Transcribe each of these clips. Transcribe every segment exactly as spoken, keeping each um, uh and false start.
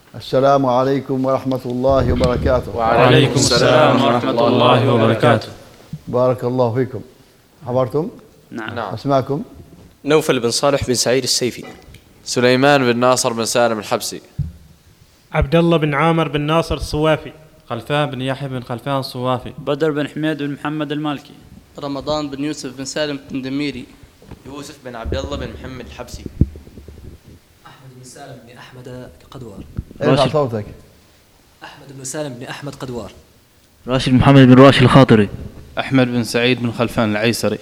السلام عليكم ورحمة الله وبركاته. وعليكم السلام ورحمة الله وبركاته. بارك الله فيكم. حضرتم؟ نعم. أسماءكم؟ نوفل بن صالح بن سعيد السيفي. سليمان بن ناصر بن سالم الحبسي. عبد الله بن عامر بن ناصر الصوافي. خلفان بن يحيى بن خلفان الصوافي. بدر بن حميد بن محمد المالكي. رمضان بن يوسف بن سالم بن دميري. يوسف بن عبد الله بن محمد الحبسي. أحمد بن سالم بن أحمد قدوار. ارفع صوتك. أحمد بن سالم بن أحمد قدوار. راشد محمد بن راشد الخاطري. أحمد بن سعيد بن خلفان العيسري.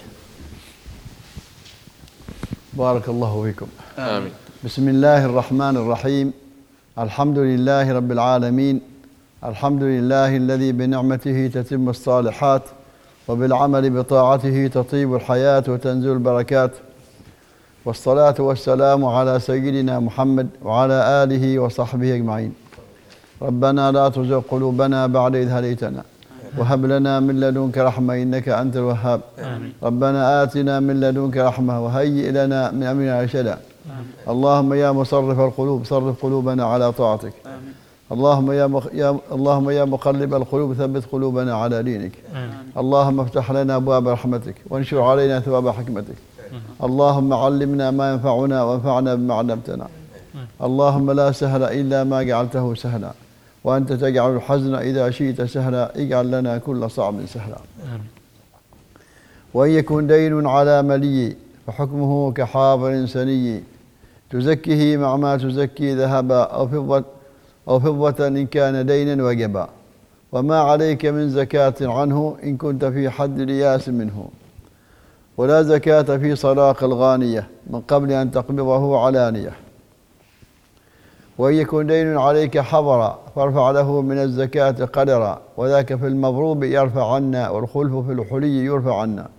بارك الله فيكم. آمين. بسم الله الرحمن الرحيم. الحمد لله رب العالمين. الحمد لله الذي بنعمته تتم الصالحات وبالعمل بطاعته تطيب الحياة وتنزل البركات، والصلاة والسلام على سيدنا محمد وعلى آله وصحبه أجمعين. ربنا لا تزغ قلوبنا بعد إذ هديتنا وهب لنا من لدنك رحمة إنك أنت الوهاب. آمين. ربنا آتنا من لدنك رحمة وهيئ لنا من أمرنا رشدا. اللهم يا مصرف القلوب صرف قلوبنا على طاعتك. آمين. اللهم يا مخ... يا اللهم يا مقلب القلوب ثبت قلوبنا على دينك. آمين. اللهم افتح لنا أبواب رحمتك وانشر علينا ثواب حكمتك. آمين. اللهم علمنا ما ينفعنا وانفعنا بما علمتنا. اللهم لا سهل إلا ما جعلته سهلا وأنت تجعل الحزن إذا شئت سهلا اجعل لنا كل صعب سهلا. آمين. وإن يكن دين على ملي فحكمه كحاضر سني تزكيه مع ما تزكي ذهبا أو فضة أو فضة إن كان دينا وجبا، وما عليك من زكاة عنه إن كنت في حد رياس منه، ولا زكاة في صلاق الغانية من قبل أن تقبضه علانية. وإن يكن دين عليك حضرا فارفع له من الزكاة قدرا، وذاك في المضروب يرفع عنا والخلف في الحلي يرفع عنا.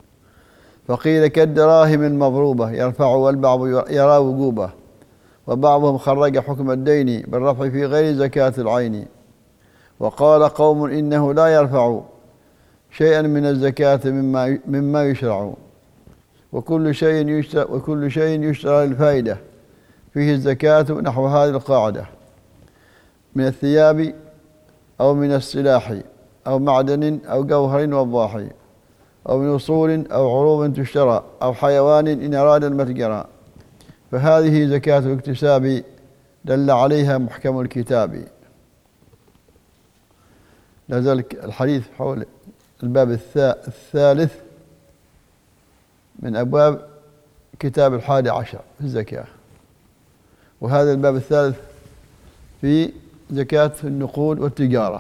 فقيل كالدراهم المضروبة يرفع والبعض يرى وجوبه، وبعضهم خرج حكم الدين بالرفع في غير زكاة العين. وقال قوم إنه لا يرفع شيئا من الزكاة مما مما يشرع، وكل شيء يشترى وكل شيء يشترى للفائدة فيه الزكاة نحو هذه القاعدة: من الثياب أو من السلاح أو معدن أو جوهر وضاحي أو من أصول أو عروض تشترى أو حيوان إن أراد المتجر، فهذه زكاة الاكتساب دل عليها محكم الكتاب. لازال الحديث حول الباب الثالث من أبواب كتاب الحادي عشر في الزكاة، وهذا الباب الثالث في زكاة النقود والتجارة.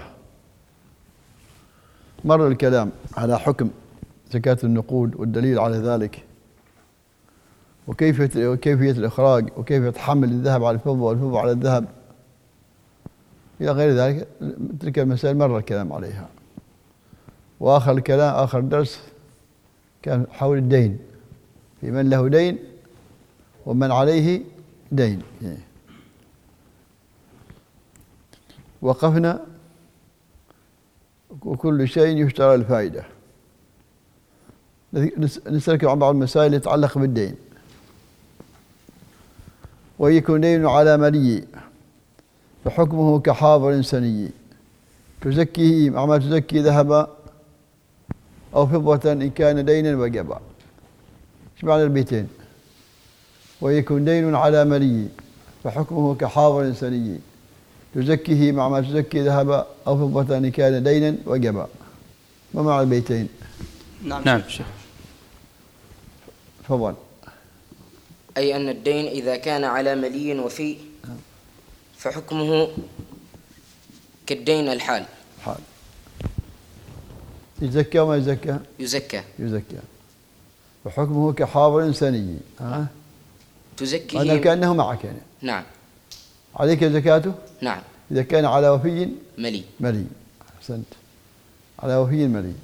مر الكلام على حكم زكاة النقود والدليل على ذلك، وكيفية وكيفية الإخراج، وكيفية حمل الذهب على الفضة والفضة على الذهب إلى غير ذلك. تلك المسائل مر الكلام عليها. وآخر الكلام آخر درس كان حول الدين، في من له دين ومن عليه دين. وقفنا وكل شيء يشترى الفائدة. نسألك عن بعض المسائل تتعلق بالدين. ويكون دين على ملي فحكمه كحاضر سني تزكيه مع ما تزكي ذهبا أو فضة إن كان دينا وجبا. ايش معنى البيتين؟ ويكون دين على ملي فحكمه كحاضر سني تزكيه مع ما تزكي ذهبا أو فضة إن كان دينا وجبا. ما معنى البيتين؟ نعم, نعم شيخ. تفضل. أي أن الدين إذا كان على ملي وفي فحكمه كالدين الحال. حال. يزكى وما يزكى؟ يزكى. يزكى. وحكمه كحاضر سني. ها؟ تزكيه. هذا كأنه معك يعني. نعم. عليك زكاته؟ نعم. إذا كان على وفي ملي. ملي. أحسنت. على وفي ملي.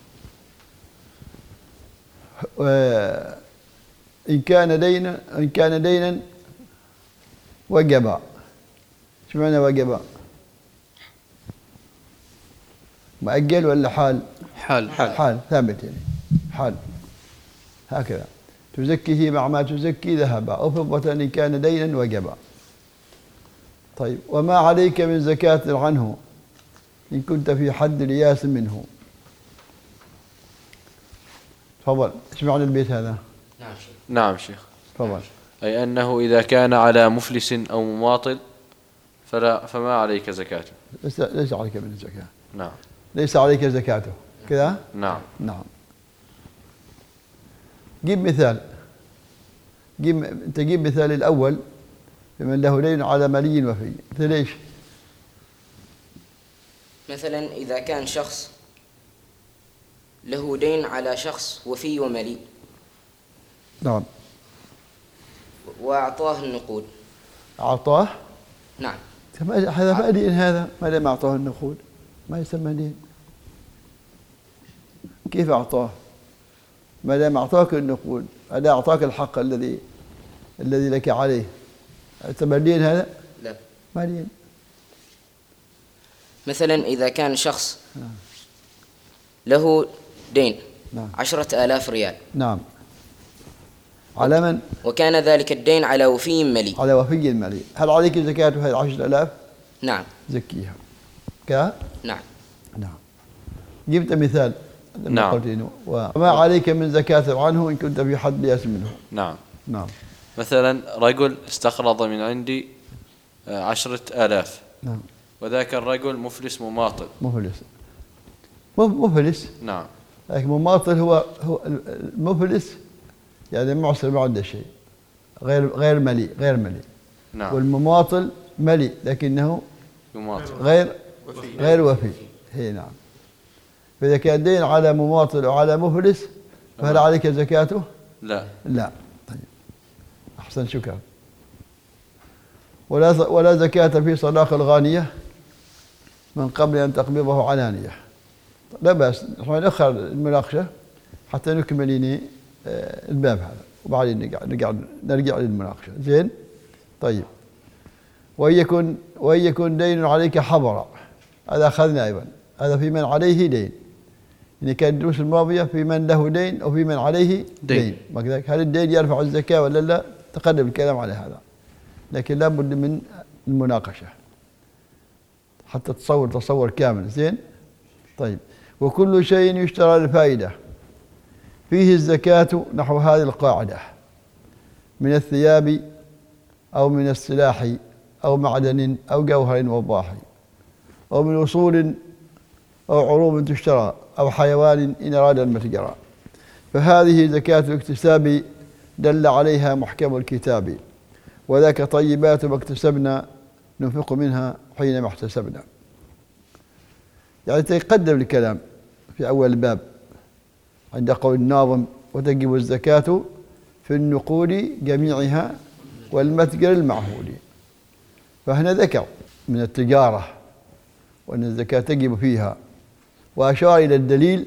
إن كان دينا إن كان دينا وجبا. شو معنى وجبا؟ مؤجل ولا حال؟ حال. حال, حال. ثابت يعني. حال. هكذا. تزكيه مع ما تزكي ذهبا أو فضة إن كان دينا وجبا. طيب وما عليك من زكاة عنه إن كنت في حد الياس منه. تفضل. ايش معنى البيت هذا؟ نعم شيخ. نعم شيخ. تفضل. أي أنه إذا كان على مفلس أو مماطل فلا فما عليك زكاته. ليس ليس عليك من الزكاة. نعم. ليس عليك زكاته كذا؟ نعم. نعم. جيب مثال. جيب أنت جيب مثال الأول بمن له دين على ملي وفي. مثل إيش؟ مثلا إذا كان شخص له دين على شخص وفي وملي. نعم. وأعطاه النقود. أعطاه؟ نعم. هذا ما دين، هذا ما دام أعطاه النقود ما يسمى دين. كيف أعطاه؟ ما دام أعطاك النقود، هذا أعطاك الحق الذي الذي لك عليه، يسمى دين هذا؟ لا ما دين. مثلا إذا كان شخص له دين نعم. عشرة آلاف ريال. نعم. على من؟ وكان ذلك الدين على وفي ملي. على وفي ملي. هل عليك زكاة هذه عشرة آلاف؟ نعم. زكيها. كذا؟ نعم. نعم. جبت مثال. نعم. قلت إنه وما عليك من زكاة عنه إن كنت في حد يأس منه. نعم. نعم. مثلا رجل استقرض من عندي عشرة آلاف. نعم. وذاك الرجل مفلس مماطل. مفلس. مفلس. نعم. لكن مماطل هو هو المفلس يعني معسر ما عنده شيء، غير غير ملي غير ملي. نعم. والمماطل ملي لكنه يماطل. غير وفي. غير وفي. هي نعم. فإذا كان دين على مماطل وعلى مفلس فهل عليك زكاته؟ لا. لا. طيب. أحسن، شكرا. ولا ولا زكاة في صداق الغانية من قبل أن تقبضه علانية. لا بأس، نحن نأخر المناقشة حتى نكمل الباب هذا وبعدين نرجع نرجع للمناقشة. زين؟ طيب. وإن يكن وإن يكن دين عليك حضر، هذا أخذنا أيضا، هذا في من عليه دين. يعني كان الدروس الماضية في من له دين وفي من عليه دين. دين. هل الدين يرفع الزكاة ولا لا؟ تقدم الكلام على هذا، لكن لا بد من المناقشة حتى تصور تصور كامل. زين؟ طيب. وكل شيء يشترى للفائدة فيه الزكاة نحو هذه القاعدة: من الثياب أو من السلاح أو معدن أو جوهر وضاح أو من أصول أو عروض تشترى أو حيوان إن أراد المتجرى، فهذه زكاة الاكتساب دل عليها محكم الكتاب، وذاك طيبات ما اكتسبنا ننفق منها حينما احتسبنا. يعني تقدم الكلام في أول الباب عند قول الناظم: وتجب الزكاة في النقود جميعها والمتجر المعهود. فهنا ذكر من التجارة وأن الزكاة تجب فيها، وأشار إلى الدليل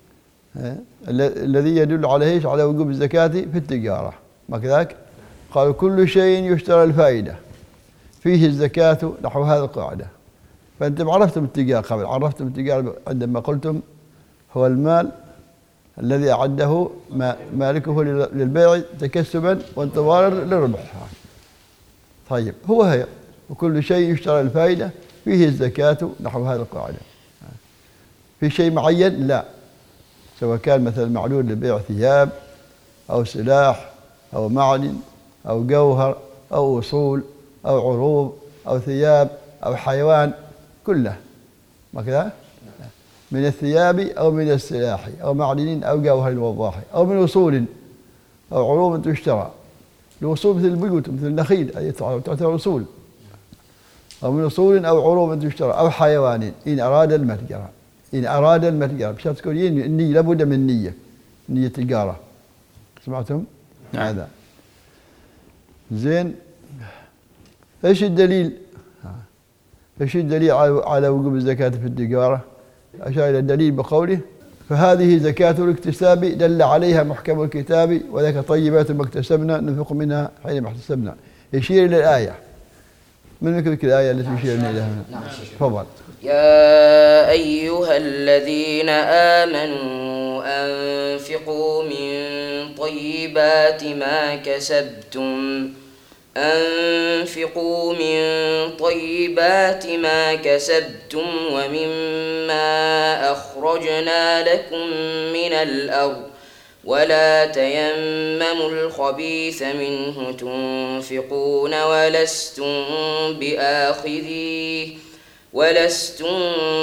الذي يدل عليه على وجوب الزكاة في التجارة. ما كذلك؟ قالوا كل شيء يشترى الفائدة فيه الزكاة نحو هذه القاعدة. فأنتم عرفتم التجارة قبل، عرفتم التجارة عندما قلتم هو المال الذي أعده مالكه للبيع تكسبا وانتظارا للربح. طيب، هو هي وكل شيء يشترى الفائدة فيه الزكاة نحو هذه القاعدة. في شيء معين؟ لا، سواء كان مثلا معلول لبيع ثياب أو سلاح أو معدن أو جوهر أو أصول أو عروض أو ثياب أو حيوان كله. ما كذا؟ من الثياب أو من السلاح أو معدن أو جوهر وضاح أو من أصول أو عروض تشترى. الأصول مثل البيوت مثل النخيل هذه تعتبر أصول. أو من أصول أو عروض تشترى أو حيوان إن أراد المتجر. إن أراد المتجر بشرط تكون النية، لابد من نية، نية تجارة. سمعتم؟ نعم. هذا زين. إيش الدليل؟ إيش الدليل على وجوب الزكاة في التجارة؟ أشار إلى الدليل بقوله: فهذه زكاة الاكتساب دل عليها محكم الكتاب، وذاك طيبات ما اكتسبنا ننفق منها حينما احتسبنا. يشير إلى الآية. من ذكرك الآية التي يشير إليها هنا؟ نعم. تفضل. يا أيها الذين آمنوا أنفقوا من طيبات ما كسبتم أنفقوا من طيبات ما كسبتم ومما أخرجنا لكم من الأرض ولا تيمموا الخبيث منه تنفقون ولستم بآخذيه ولستم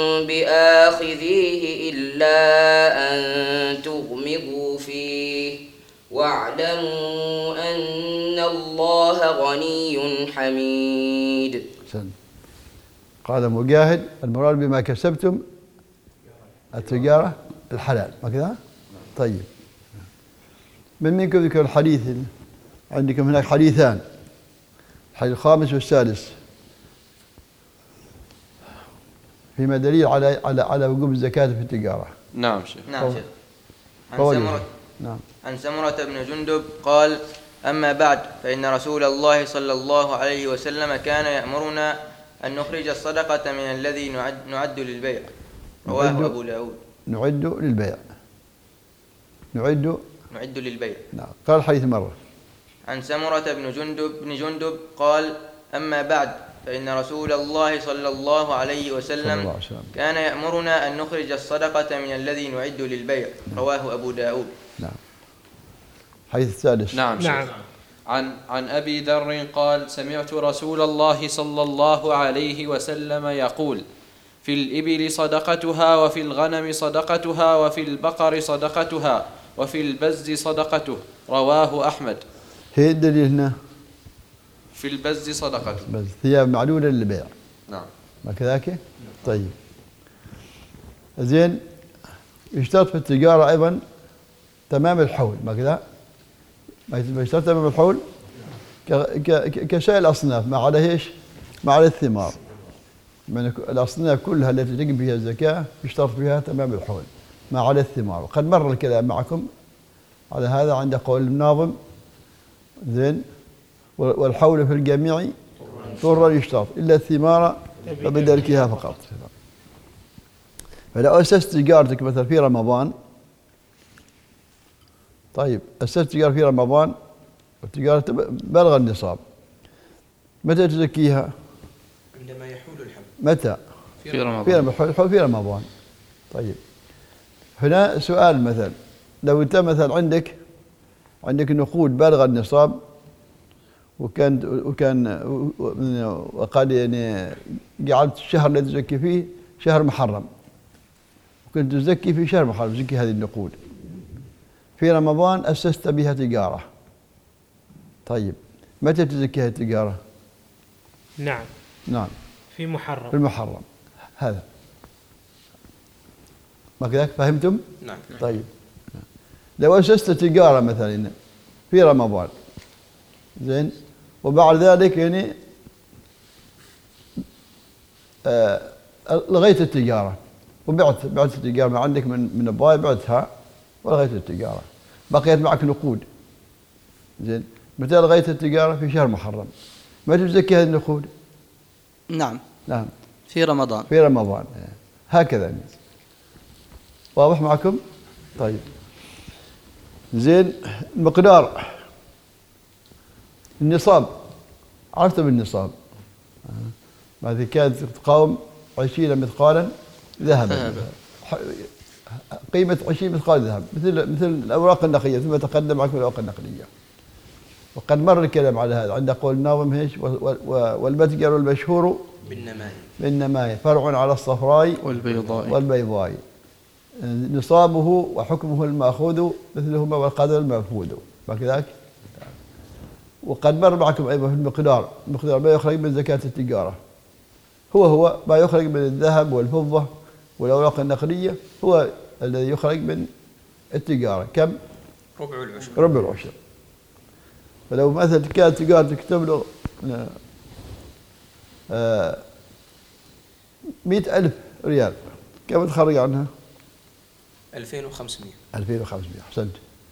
بآخذيه إلا أن تغمضوا فيه واعلموا أن الله غني حميد. قال مجاهد المراد بما كسبتم التجارة الحلال، ما كذا؟ طيب، من منكم ذكر الحديث؟ عندكم هناك حديثان، الحديث الخامس والسادس، فيما دليل على على على وجوب الزكاة في التجارة. نعم شيخ. نعم شيخ. عن سمرة نعم. عن سمرة بن جندب قال: أما بعد فإن رسول الله صلى الله عليه وسلم كان يأمرنا أن نخرج الصدقة من الذي نعد, نعد للبيع. رواه أبو داود. نعد للبيع. نعد نعد للبيع. نعم. قال الحديث مرة. عن سمرة بن جندب بن جندب قال: أما بعد فإن رسول الله صلى الله عليه وسلم كان يأمرنا أن نخرج الصدقة من الذي نعد للبيع. رواه أبو داود. نعم. حديث السادس. نعم شيخ. نعم. عن عن أبي ذر قال: سمعت رسول الله صلى الله عليه وسلم يقول: في الإبل صدقتها وفي الغنم صدقتها وفي البقر صدقتها وفي البز صدقته. رواه أحمد. هي الدليل هنا؟ في البز صدقته. بس ثياب معلولة للبيع. نعم. ما كذاك؟ طيب. زين، يشترط في التجارة أيضا تمام الحول، ما كذا؟ ما يشترط تمام الحول كسائر الأصناف، ما عدا ايش؟ ما عدا الثمار. من الأصناف كلها التي تجب فيها الزكاة يشترط فيها تمام الحول ما عدا الثمار، وقد مر الكلام معكم على هذا عند قول الناظم. زين، والحول في الجميع طرا يشترط إلا الثمار فبدركها فقط. فلو أسست تجارتك مثلا في رمضان، طيب أسست تجارة في رمضان والتجارة بلغ النصاب، متى تزكيها؟ عندما يحول الحول. متى؟ في رمضان. في رمضان. في رمضان. طيب، هنا سؤال، مثلا لو أنت مثلا عندك عندك نقود بالغ النصاب وكان وكان وقد يعني جعلت الشهر الذي تزكي فيه شهر محرم، وكنت تزكي في شهر محرم، تزكي هذه النقود في رمضان، أسست بها تجارة. طيب، متى تزكي هذه التجارة؟ نعم. نعم. في محرم. في المحرم هذا، ما كذاك؟ فهمتم؟ نعم. طيب، لو أسست تجارة مثلا في رمضان، زين، وبعد ذلك يعني آه لغيت التجارة وبعت بعت التجارة ما عندك من من الضاي، بعتها ولغيت التجارة، بقيت معك نقود. زين، متى لغيت التجارة؟ في شهر محرم، ما تزكي هذه النقود؟ نعم. نعم. في رمضان. في رمضان هكذا. واضح معكم؟ طيب، زين، المقدار، النصاب، عرفتم النصاب؟ هذه كانت تقاوم عشرين مثقالا ذهبا، قيمة عشرين مثقال ذهب، مثل مثل الأوراق النقدية، ثم تقدم معكم الأوراق النقدية. وقد مر الكلام على هذا عند قول الناظم ايش؟ والمتجر المشهور بالنماء بالنماء فرع على الصفراء والبيضاء والبيضاء نصابه وحكمه المأخوذ مثلهما والقدر المنفوذ، ما كذاك؟ وقد مر معكم أيضا في المقدار، المقدار ما يخرج من زكاة التجارة هو هو ما يخرج من الذهب والفضة والأوراق النقدية، هو الذي يخرج من التجارة. كم؟ ربع العشر. ربع العشر. فلو مثلا كانت تجارتك تبلغ مئة ألف ريال، كم تخرج عنها؟ ألفين وخمسمائة. ألفين وخمسمائة، أحسنت.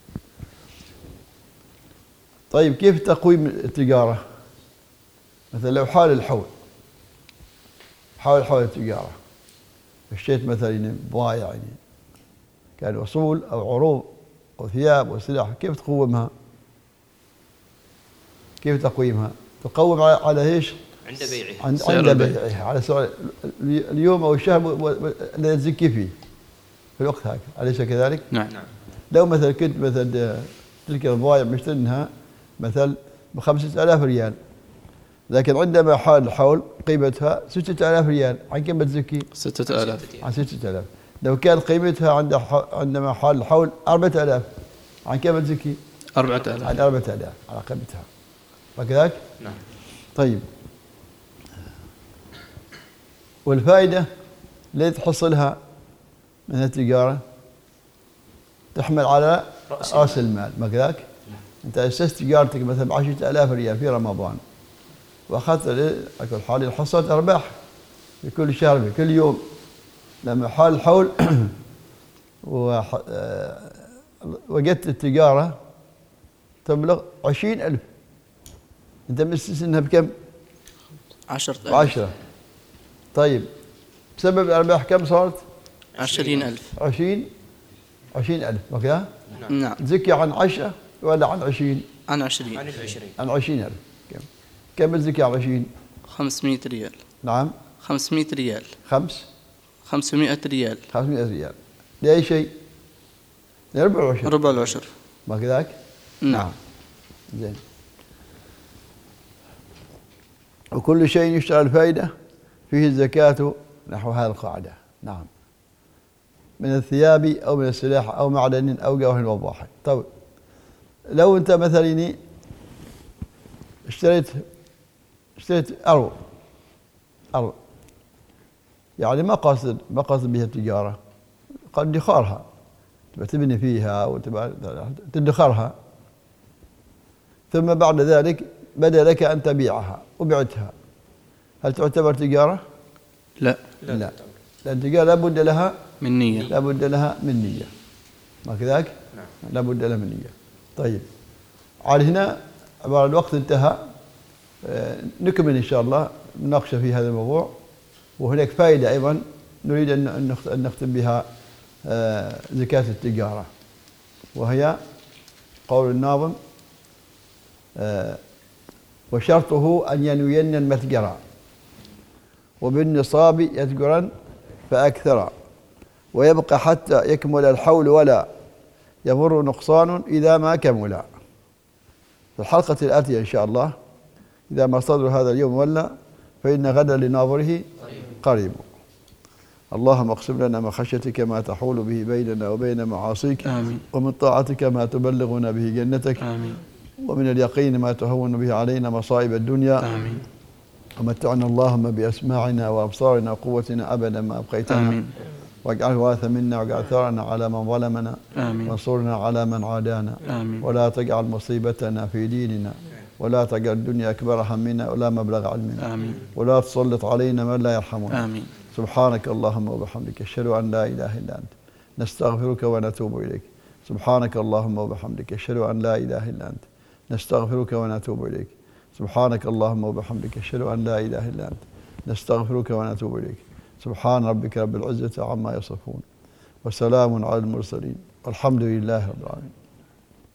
طيب، كيف تقويم التجارة؟ مثلا لو حال الحول، حال حول التجارة، اشتريت مثلا بضائع يعني كان أصول أو عروض أو ثياب وسلاح، كيف تقومها؟ كيف تقويمها؟ تقوم على ايش؟ عند بيعه. عند, عند بيعه على سؤال اليوم او الشهر الذي تزكي فيه في الوقت هذا، أليس كذلك؟ نعم. لو مثلا كنت مثلا تلك البضائع مشترينها مثلا بخمسة آلاف ريال، لكن عندما حال الحول قيمتها ستة آلاف ريال، عن كم بتزكي؟ ستة آلاف. عن ستة آلاف. لو كان قيمتها عند عندما حال الحول أربعة آلاف، عن كم بتزكي؟ أربعة آلاف. عن أربعة آلاف على قيمتها. وكذلك؟ نعم. طيب. والفائدة التي تحصلها من التجارة تحمل على رأس المال، ما كذاك؟ أنت أسست تجارتك مثلا بعشرة آلاف ريال في رمضان، وأخذت على حال حصلت أرباح في كل شهر في كل يوم. لما حال الحول وجدت التجارة تبلغ عشرين ألف، أنت مستثنها بكم؟ عشرة ألف. عشرة. طيب بسبب الأرباح كم صارت؟ عشرين ألف. عشرين عشرين ألف، وكذا؟ نعم. تزكي عن عشرة ولا عن عشرين؟ عن عشرين. عن العشرين. عن عشرين ألف. كم؟ كم تزكي عن عشرين؟ خمسمائة ريال. نعم. خمسمائة ريال. خمس؟ خمسمائة ريال. خمسمائة ريال. لأي شيء؟ لربع العشر. ربع العشر. ما كذاك؟ نعم. زين. وكل شيء يشتغل الفائدة فيه الزكاة نحو هذه القاعدة. نعم. من الثياب أو من السلاح أو معدن أو جوهر وضاحك. طيب لو أنت مثلا اشتريت اشتريت أرض أرض يعني ما قصد ما قصد بها التجارة، قد ادخارها، تبى تبني فيها وتبى تدخرها، ثم بعد ذلك بدا لك أن تبيعها وبعتها، هل تعتبر تجارة؟ لا. لا, لا. لأن التجارة لابد لها من نية. لابد لها من نية، ما كذاك؟ نعم. لابد لها من نية. طيب على هنا عبارة الوقت انتهى، نكمل إن شاء الله نناقش في هذا الموضوع، وهناك فائدة أيضا نريد أن نختم بها زكاة التجارة، وهي قول الناظم: وشرطه أن ينوين المتجرة وبالنصاب يتجرا فأكثر، ويبقى حتى يكمل الحول ولا يمر نقصان إذا ما كمل. في الحلقة الآتية إن شاء الله إذا ما صدر هذا اليوم ولا فإن غدا لناظره قريب. اللهم اقسم لنا من خشيتك ما تحول به بيننا وبين معاصيك، آمين. ومن طاعتك ما تبلغنا به جنتك، آمين. ومن اليقين ما تهون به علينا مصائب الدنيا، آمين. ومتعنا اللهم بأسماعنا وأبصارنا وقوتنا أبدا ما أبقيتنا، آمين. واجعل الوارث منا واجعل ثارنا على من ظلمنا، آمين. وانصرنا على من عادانا، آمين. ولا تجعل مصيبتنا في ديننا، ولا تجعل الدنيا أكبر همنا ولا مبلغ علمنا، آمين. ولا تسلط علينا من لا يرحمنا. آمين. سبحانك اللهم وبحمدك أشهد أن لا إله إلا أنت نستغفرك ونتوب إليك. سبحانك اللهم وبحمدك أشهد أن لا إله إلا أنت نستغفرك ونتوب إليك. سبحانك اللهم وبحمدك أشهد أن لا إله إلا أنت نستغفرك ونتوب إليك. سبحان ربك رب العزة عما يصفون، وسلام على المرسلين، والحمد لله رب العالمين.